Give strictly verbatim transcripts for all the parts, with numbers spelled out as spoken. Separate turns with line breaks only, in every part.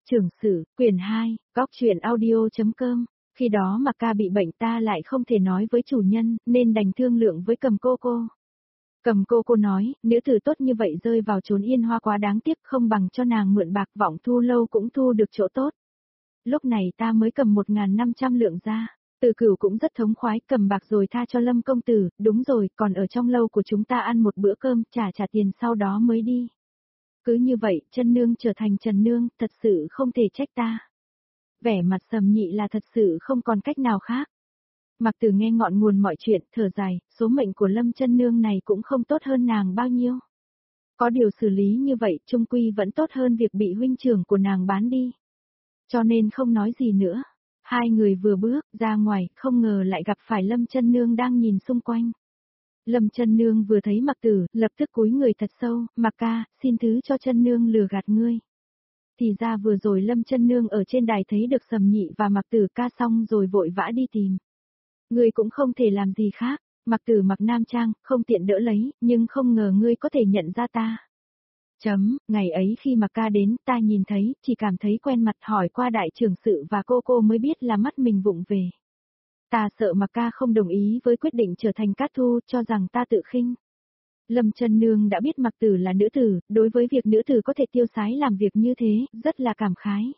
Trưởng sử, quyển hai, góc truyện audio.com. Khi đó Mạc Ca bị bệnh ta lại không thể nói với chủ nhân, nên đành thương lượng với Cầm cô cô. Cầm cô cô nói, nữ tử tốt như vậy rơi vào chốn yên hoa quá đáng tiếc, không bằng cho nàng mượn bạc, Vọng Thu lâu cũng thu được chỗ tốt. Lúc này ta mới cầm một nghìn năm trăm lượng ra. Từ Cửu cũng rất thống khoái, cầm bạc rồi tha cho Lâm công tử, đúng rồi, còn ở trong lâu của chúng ta ăn một bữa cơm, trả trả tiền sau đó mới đi. Cứ như vậy, chân nương trở thành Trần nương, thật sự không thể trách ta. Vẻ mặt Sầm Nhị là thật sự không còn cách nào khác. Mặc Tử nghe ngọn nguồn mọi chuyện, thở dài, số mệnh của Lâm chân nương này cũng không tốt hơn nàng bao nhiêu. Có điều xử lý như vậy, chung quy vẫn tốt hơn việc bị huynh trưởng của nàng bán đi. Cho nên không nói gì nữa. Hai người vừa bước ra ngoài, không ngờ lại gặp phải Lâm chân nương đang nhìn xung quanh. Lâm chân nương vừa thấy Mặc Tử, lập tức cúi người thật sâu, Mặc ca, xin thứ cho chân nương lừa gạt ngươi. Thì ra vừa rồi Lâm chân nương ở trên đài thấy được Sầm Nhị và Mặc Tử ca xong rồi vội vã đi tìm. Ngươi cũng không thể làm gì khác, Mặc Tử mặc nam trang, không tiện đỡ lấy, nhưng không ngờ ngươi có thể nhận ra ta. Chấm, ngày ấy khi Mặc ca đến, ta nhìn thấy, chỉ cảm thấy quen mặt, hỏi qua đại trưởng sự và cô cô mới biết là mắt mình vụng về. Ta sợ Mặc ca không đồng ý với quyết định trở thành Cát Thu, cho rằng ta tự khinh. Lâm chân nương đã biết Mặc Tử là nữ tử, đối với việc nữ tử có thể tiêu sái làm việc như thế, rất là cảm khái.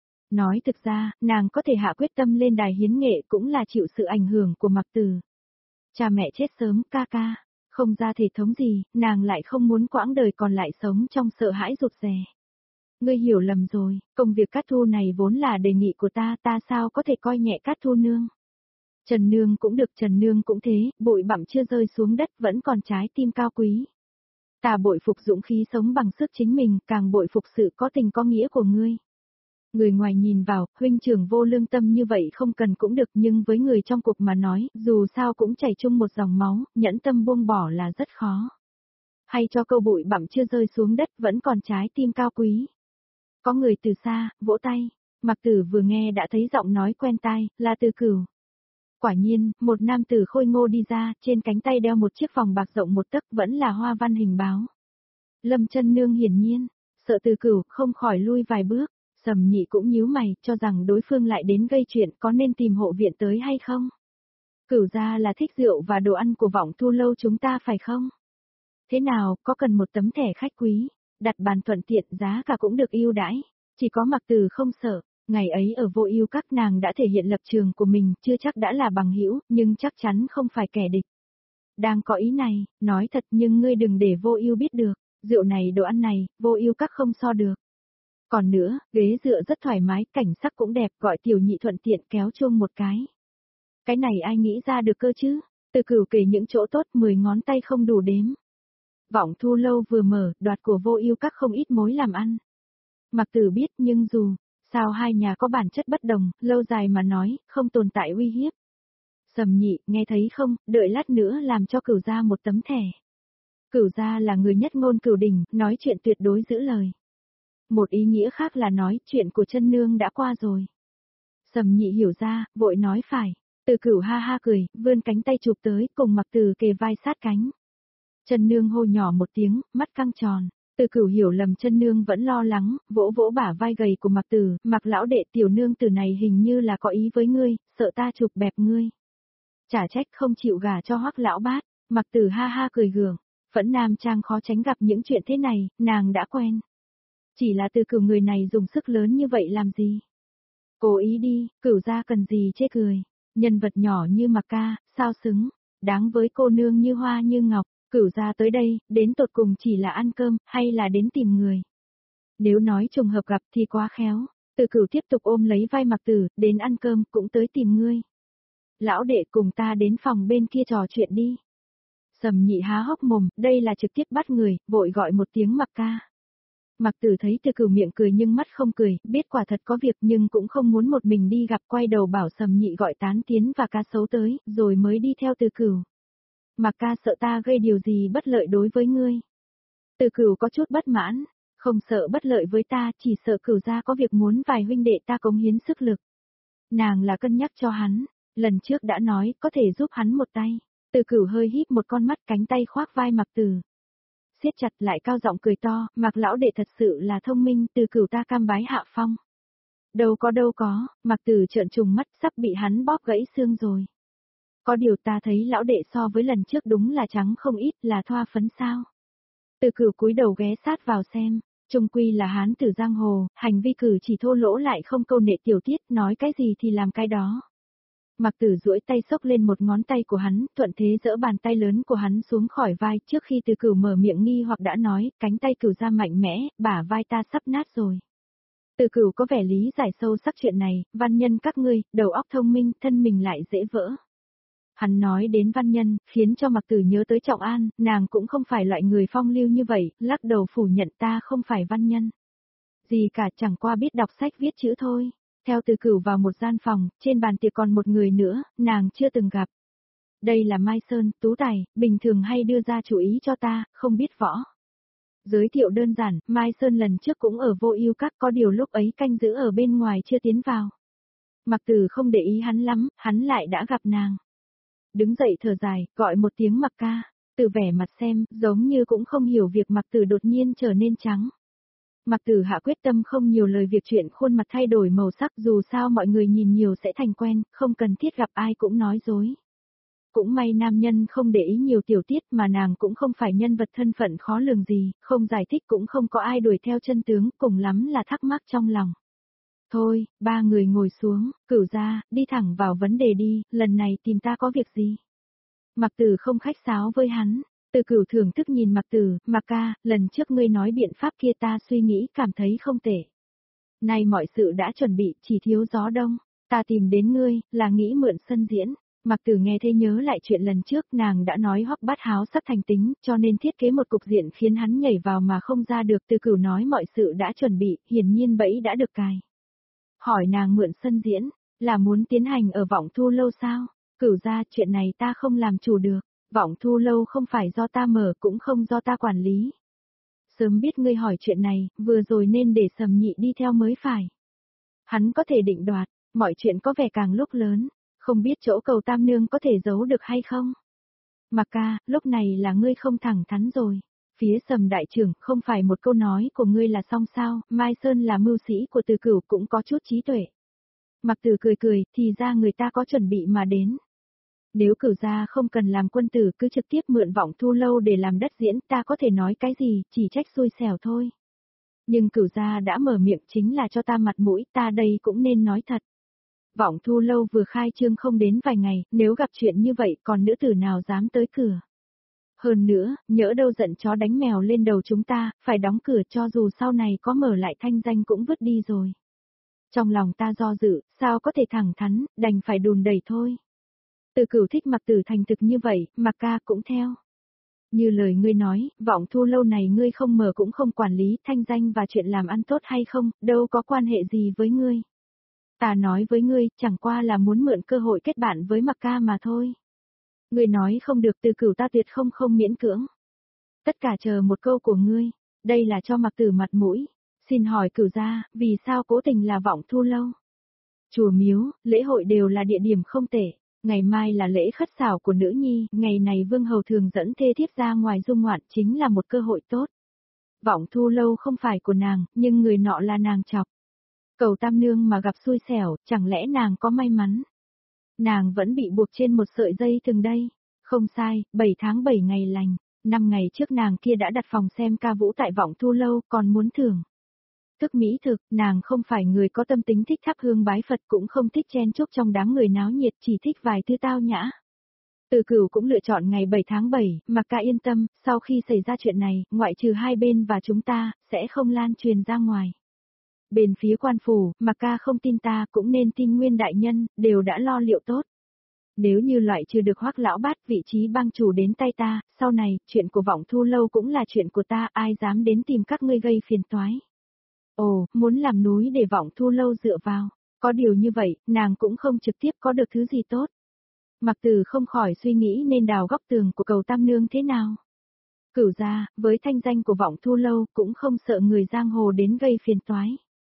Nói thực ra, nàng có thể hạ quyết tâm lên đài hiến nghệ cũng là chịu sự ảnh hưởng của Mặc Tử. Cha mẹ chết sớm, ca ca, không ra thể thống gì, nàng lại không muốn quãng đời còn lại sống trong sợ hãi rụt rè. Ngươi hiểu lầm rồi, công việc Cát Thu này vốn là đề nghị của ta, ta sao có thể coi nhẹ Cát Thu nương. Trần nương cũng được, Trần nương cũng thế, bụi bặm chưa rơi xuống đất vẫn còn trái tim cao quý. Ta bội phục dũng khí sống bằng sức chính mình, càng bội phục sự có tình có nghĩa của ngươi. Người ngoài nhìn vào, huynh trưởng vô lương tâm như vậy không cần cũng được, nhưng với người trong cuộc mà nói, dù sao cũng chảy chung một dòng máu, nhẫn tâm buông bỏ là rất khó. Hay cho câu bụi bặm chưa rơi xuống đất vẫn còn trái tim cao quý. Có người từ xa, vỗ tay, Mặc Tử vừa nghe đã thấy giọng nói quen tai, là Từ Cửu. Quả nhiên, một nam tử khôi ngô đi ra, trên cánh tay đeo một chiếc vòng bạc rộng một tấc, vẫn là hoa văn hình báo. Lâm chân nương hiển nhiên, sợ Từ Cửu, không khỏi lui vài bước. Sầm Nhị cũng nhíu mày, cho rằng đối phương lại đến gây chuyện, có nên tìm hộ viện tới hay không? Cửu gia là thích rượu và đồ ăn của Vọng Thu lâu chúng ta phải không? Thế nào, có cần một tấm thẻ khách quý, đặt bàn thuận tiện, giá cả cũng được ưu đãi, chỉ có Mặc Tử không sợ. Ngày ấy ở Vô Ưu các nàng đã thể hiện lập trường của mình, chưa chắc đã là bằng hữu, nhưng chắc chắn không phải kẻ địch. Đang có ý này, nói thật nhưng ngươi đừng để Vô Ưu biết được, rượu này đồ ăn này, Vô Ưu các không so được. Còn nữa, ghế dựa rất thoải mái, cảnh sắc cũng đẹp, gọi Tiểu Nhị thuận tiện kéo chuông một cái. Cái này ai nghĩ ra được cơ chứ? Từ Cửu kể những chỗ tốt mười ngón tay không đủ đếm. Vọng Thu lâu vừa mở, đoạt của Vô Ưu các không ít mối làm ăn. Mặc Tử biết nhưng dù sao hai nhà có bản chất bất đồng, lâu dài mà nói, không tồn tại uy hiếp. Sầm Nhị, nghe thấy không, đợi lát nữa làm cho Cửu gia một tấm thẻ. Cửu gia là người nhất ngôn cửu đỉnh, nói chuyện tuyệt đối giữ lời. Một ý nghĩa khác là nói, chuyện của chân nương đã qua rồi. Sầm Nhị hiểu ra, vội nói phải. Từ Cửu ha ha cười, vươn cánh tay chụp tới, cùng Mặc Tử kề vai sát cánh. Chân nương hô nhỏ một tiếng, mắt căng tròn. Từ Cửu hiểu lầm chân nương vẫn lo lắng, vỗ vỗ bả vai gầy của Mặc Tử, Mặc lão đệ, tiểu nương tử này hình như là có ý với ngươi, sợ ta chụp bẹp ngươi. Chả trách không chịu gả cho Hoắc lão bát. Mặc Tử ha ha cười gượng, Phẫn Nam Trang khó tránh gặp những chuyện thế này, nàng đã quen. Chỉ là Từ Cửu người này dùng sức lớn như vậy làm gì? Cố ý đi, Cửu gia cần gì chê cười. Nhân vật nhỏ như Mặc ca, sao xứng, đáng với cô nương như hoa như ngọc. Cửu gia tới đây, đến tột cùng chỉ là ăn cơm, hay là đến tìm người? Nếu nói trùng hợp gặp thì quá khéo. Từ Cửu tiếp tục ôm lấy vai Mặc Tử, đến ăn cơm, cũng tới tìm ngươi. Lão đệ cùng ta đến phòng bên kia trò chuyện đi. Sầm Nhị há hốc mồm, đây là trực tiếp bắt người, vội gọi một tiếng Mặc ca. Mặc Tử thấy Từ Cửu miệng cười nhưng mắt không cười, biết quả thật có việc nhưng cũng không muốn một mình đi gặp, quay đầu bảo Sầm Nhị gọi Tán Tiến và Cá Sấu tới, rồi mới đi theo Từ Cửu. Mặc ca sợ ta gây điều gì bất lợi đối với ngươi. Từ Cửu có chút bất mãn, không sợ bất lợi với ta, chỉ sợ Cửu gia có việc muốn vài huynh đệ ta cống hiến sức lực. Nàng là cân nhắc cho hắn, lần trước đã nói có thể giúp hắn một tay. Từ Cửu hơi híp một con mắt, cánh tay khoác vai Mặc Tử. Siết chặt lại cao giọng cười to, Mặc lão đệ thật sự là thông minh, Từ Cửu ta cam bái hạ phong. Đâu có đâu có, Mạc Tử trợn trùng mắt sắp bị hắn bóp gãy xương rồi. Có điều ta thấy lão đệ so với lần trước đúng là trắng không ít, là thoa phấn sao. Từ Cửu cúi đầu ghé sát vào xem, trung quy là hán tử giang hồ, hành vi cử chỉ thô lỗ lại không câu nệ tiểu tiết, nói cái gì thì làm cái đó. Mạc Tử duỗi tay xốc lên một ngón tay của hắn, thuận thế giỡ bàn tay lớn của hắn xuống khỏi vai, trước khi Từ Cửu mở miệng nghi hoặc đã nói, cánh tay Cửu ra mạnh mẽ, bả vai ta sắp nát rồi. Từ Cửu có vẻ lý giải sâu sắc chuyện này, văn nhân các ngươi, đầu óc thông minh, thân mình lại dễ vỡ. Hắn nói đến văn nhân, khiến cho Mạc Tử nhớ tới Trọng An, nàng cũng không phải loại người phong lưu như vậy, lắc đầu phủ nhận ta không phải văn nhân. Gì cả chẳng qua biết đọc sách viết chữ thôi. Theo Từ Cửu vào một gian phòng, trên bàn tiệc còn một người nữa, nàng chưa từng gặp. Đây là Mai Sơn, tú tài, bình thường hay đưa ra chú ý cho ta, không biết võ. Giới thiệu đơn giản, Mai Sơn lần trước cũng ở Vô Ưu Các, có điều lúc ấy canh giữ ở bên ngoài chưa tiến vào. Mạc Tử không để ý hắn lắm, hắn lại đã gặp nàng. Đứng dậy thở dài, gọi một tiếng Mạc ca, từ vẻ mặt xem, giống như cũng không hiểu việc Mạc Tử đột nhiên trở nên trắng. Mạc Tử hạ quyết tâm không nhiều lời việc chuyện khuôn mặt thay đổi màu sắc, dù sao mọi người nhìn nhiều sẽ thành quen, không cần thiết gặp ai cũng nói dối. Cũng may nam nhân không để ý nhiều tiểu tiết mà nàng cũng không phải nhân vật thân phận khó lường gì, không giải thích cũng không có ai đuổi theo chân tướng, cùng lắm là thắc mắc trong lòng. Thôi, ba người ngồi xuống, Cửu ra, đi thẳng vào vấn đề đi, lần này tìm ta có việc gì? Mạc Tử không khách sáo với hắn. Từ Cửu thưởng thức nhìn Mạc Tử, Mạc ca, lần trước ngươi nói biện pháp kia ta suy nghĩ cảm thấy không tệ. Nay mọi sự đã chuẩn bị, chỉ thiếu gió đông, ta tìm đến ngươi, là nghĩ mượn sân diễn. Mạc Tử nghe thấy nhớ lại chuyện lần trước nàng đã nói Hoắc Bát Háo sắp thành tính, cho nên thiết kế một cục diện khiến hắn nhảy vào mà không ra được. Từ Cửu nói mọi sự đã chuẩn bị, hiển nhiên bẫy đã được cài. Hỏi nàng mượn sân diễn, là muốn tiến hành ở Vọng Thu lâu sao? Cửu ra chuyện này ta không làm chủ được. Vọng Thu lâu không phải do ta mở cũng không do ta quản lý. Sớm biết ngươi hỏi chuyện này, vừa rồi nên để Sầm Nhị đi theo mới phải. Hắn có thể định đoạt, mọi chuyện có vẻ càng lúc lớn, không biết chỗ Cầu Tam Nương có thể giấu được hay không. Mạc ca, lúc này là ngươi không thẳng thắn rồi. Phía Sầm đại trưởng, không phải một câu nói của ngươi là xong sao, Mai Sơn là mưu sĩ của Từ Cửu cũng có chút trí tuệ. Mạc Tử cười cười, thì ra người ta có chuẩn bị mà đến. Nếu Cửu gia không cần làm quân tử cứ trực tiếp mượn Vọng Thu lâu để làm đất diễn, ta có thể nói cái gì, chỉ trách xui xẻo thôi. Nhưng Cửu gia đã mở miệng chính là cho ta mặt mũi, ta đây cũng nên nói thật. Vọng Thu lâu vừa khai trương không đến vài ngày, nếu gặp chuyện như vậy còn nữ tử nào dám tới cửa. Hơn nữa, nhỡ đâu giận chó đánh mèo lên đầu chúng ta, phải đóng cửa cho dù sau này có mở lại thanh danh cũng vứt đi rồi. Trong lòng ta do dự, sao có thể thẳng thắn, đành phải đùn đẩy thôi. Từ Cửu thích Mạc Tử thành thực như vậy, Mạc ca cũng theo. Như lời ngươi nói, Vọng Thu lâu này ngươi không mở cũng không quản lý, thanh danh và chuyện làm ăn tốt hay không, đâu có quan hệ gì với ngươi. Ta nói với ngươi, chẳng qua là muốn mượn cơ hội kết bạn với Mạc ca mà thôi. Ngươi nói không được, Từ Cửu ta tuyệt không không miễn cưỡng. Tất cả chờ một câu của ngươi, đây là cho Mạc Tử mặt mũi. Xin hỏi Cửu gia, vì sao cố tình là Vọng Thu lâu? Chùa miếu, lễ hội đều là địa điểm không tệ. Ngày mai là lễ khất xảo của nữ nhi, ngày này Vương Hầu thường dẫn thê thiếp ra ngoài du ngoạn chính là một cơ hội tốt. Vọng Thu lâu không phải của nàng, nhưng người nọ là nàng chọc. Cầu Tam Nương mà gặp xui xẻo, chẳng lẽ nàng có may mắn? Nàng vẫn bị buộc trên một sợi dây từng đây. Không sai, bảy tháng bảy ngày lành, năm ngày trước nàng kia đã đặt phòng xem ca vũ tại Vọng Thu lâu, còn muốn thưởng. Thức mỹ thực, nàng không phải người có tâm tính thích thắp hương bái Phật, cũng không thích chen chúc trong đám người náo nhiệt, chỉ thích vài thứ tao nhã. Từ Cửu cũng lựa chọn ngày bảy tháng bảy, Mạc ca yên tâm, sau khi xảy ra chuyện này, ngoại trừ hai bên và chúng ta, sẽ không lan truyền ra ngoài. Bên phía quan phủ, Mạc ca không tin ta, cũng nên tin Nguyên đại nhân, đều đã lo liệu tốt. Nếu như loại trừ được Hoắc lão bát, vị trí bang chủ đến tay ta, sau này, chuyện của Vọng Thu lâu cũng là chuyện của ta, ai dám đến tìm các ngươi gây phiền toái. Ồ, muốn làm núi để Vọng Thu lâu dựa vào, có điều như vậy, nàng cũng không trực tiếp có được thứ gì tốt. Mạc Tử không khỏi suy nghĩ nên đào góc tường của Cầu Tam Nương thế nào. Cửu gia, với thanh danh của Vọng Thu lâu, cũng không sợ người giang hồ đến gây phiền toái.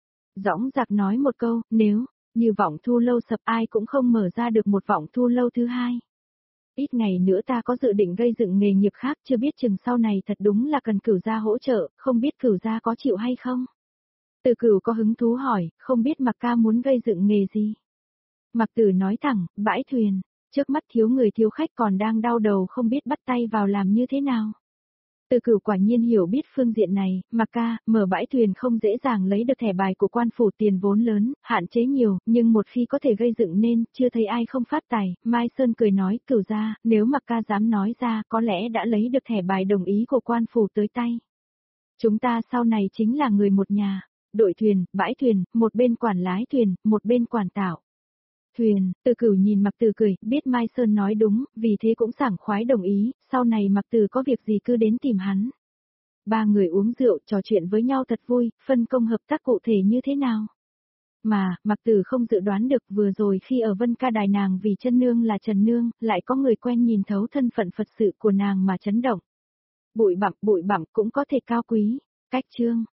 Dõng dạc nói một câu, nếu, như Vọng Thu lâu sập ai cũng không mở ra được một Vọng Thu lâu thứ hai. Ít ngày nữa ta có dự định gây dựng nghề nghiệp khác, chưa biết chừng sau này thật đúng là cần Cửu gia hỗ trợ, không biết Cửu gia có chịu hay không. Từ Cửu có hứng thú hỏi, không biết Mạc ca muốn gây dựng nghề gì? Mạc Tử nói thẳng, bãi thuyền, trước mắt thiếu người thiếu khách còn đang đau đầu không biết bắt tay vào làm như thế nào. Từ Cửu quả nhiên hiểu biết phương diện này, Mạc ca, mở bãi thuyền không dễ dàng lấy được thẻ bài của quan phủ, tiền vốn lớn, hạn chế nhiều, nhưng một khi có thể gây dựng nên, chưa thấy ai không phát tài. Mai Sơn cười nói, Cửu gia, nếu Mạc ca dám nói ra, có lẽ đã lấy được thẻ bài đồng ý của quan phủ tới tay. Chúng ta sau này chính là người một nhà, đội thuyền, bãi thuyền, một bên quản lái thuyền, một bên quản tạo thuyền. Từ Cửu nhìn Mạc Tử cười, biết Mai Sơn nói đúng, vì thế cũng sảng khoái đồng ý, sau này Mạc Tử có việc gì cứ đến tìm hắn. Ba người uống rượu trò chuyện với nhau thật vui, phân công hợp tác cụ thể như thế nào. Mà, Mạc Tử không dự đoán được vừa rồi khi ở Vân Ca Đài nàng vì chân nương là Trần Nương, lại có người quen nhìn thấu thân phận Phật sự của nàng mà chấn động. Bụi bặm, bụi bặm cũng có thể cao quý, cách chương.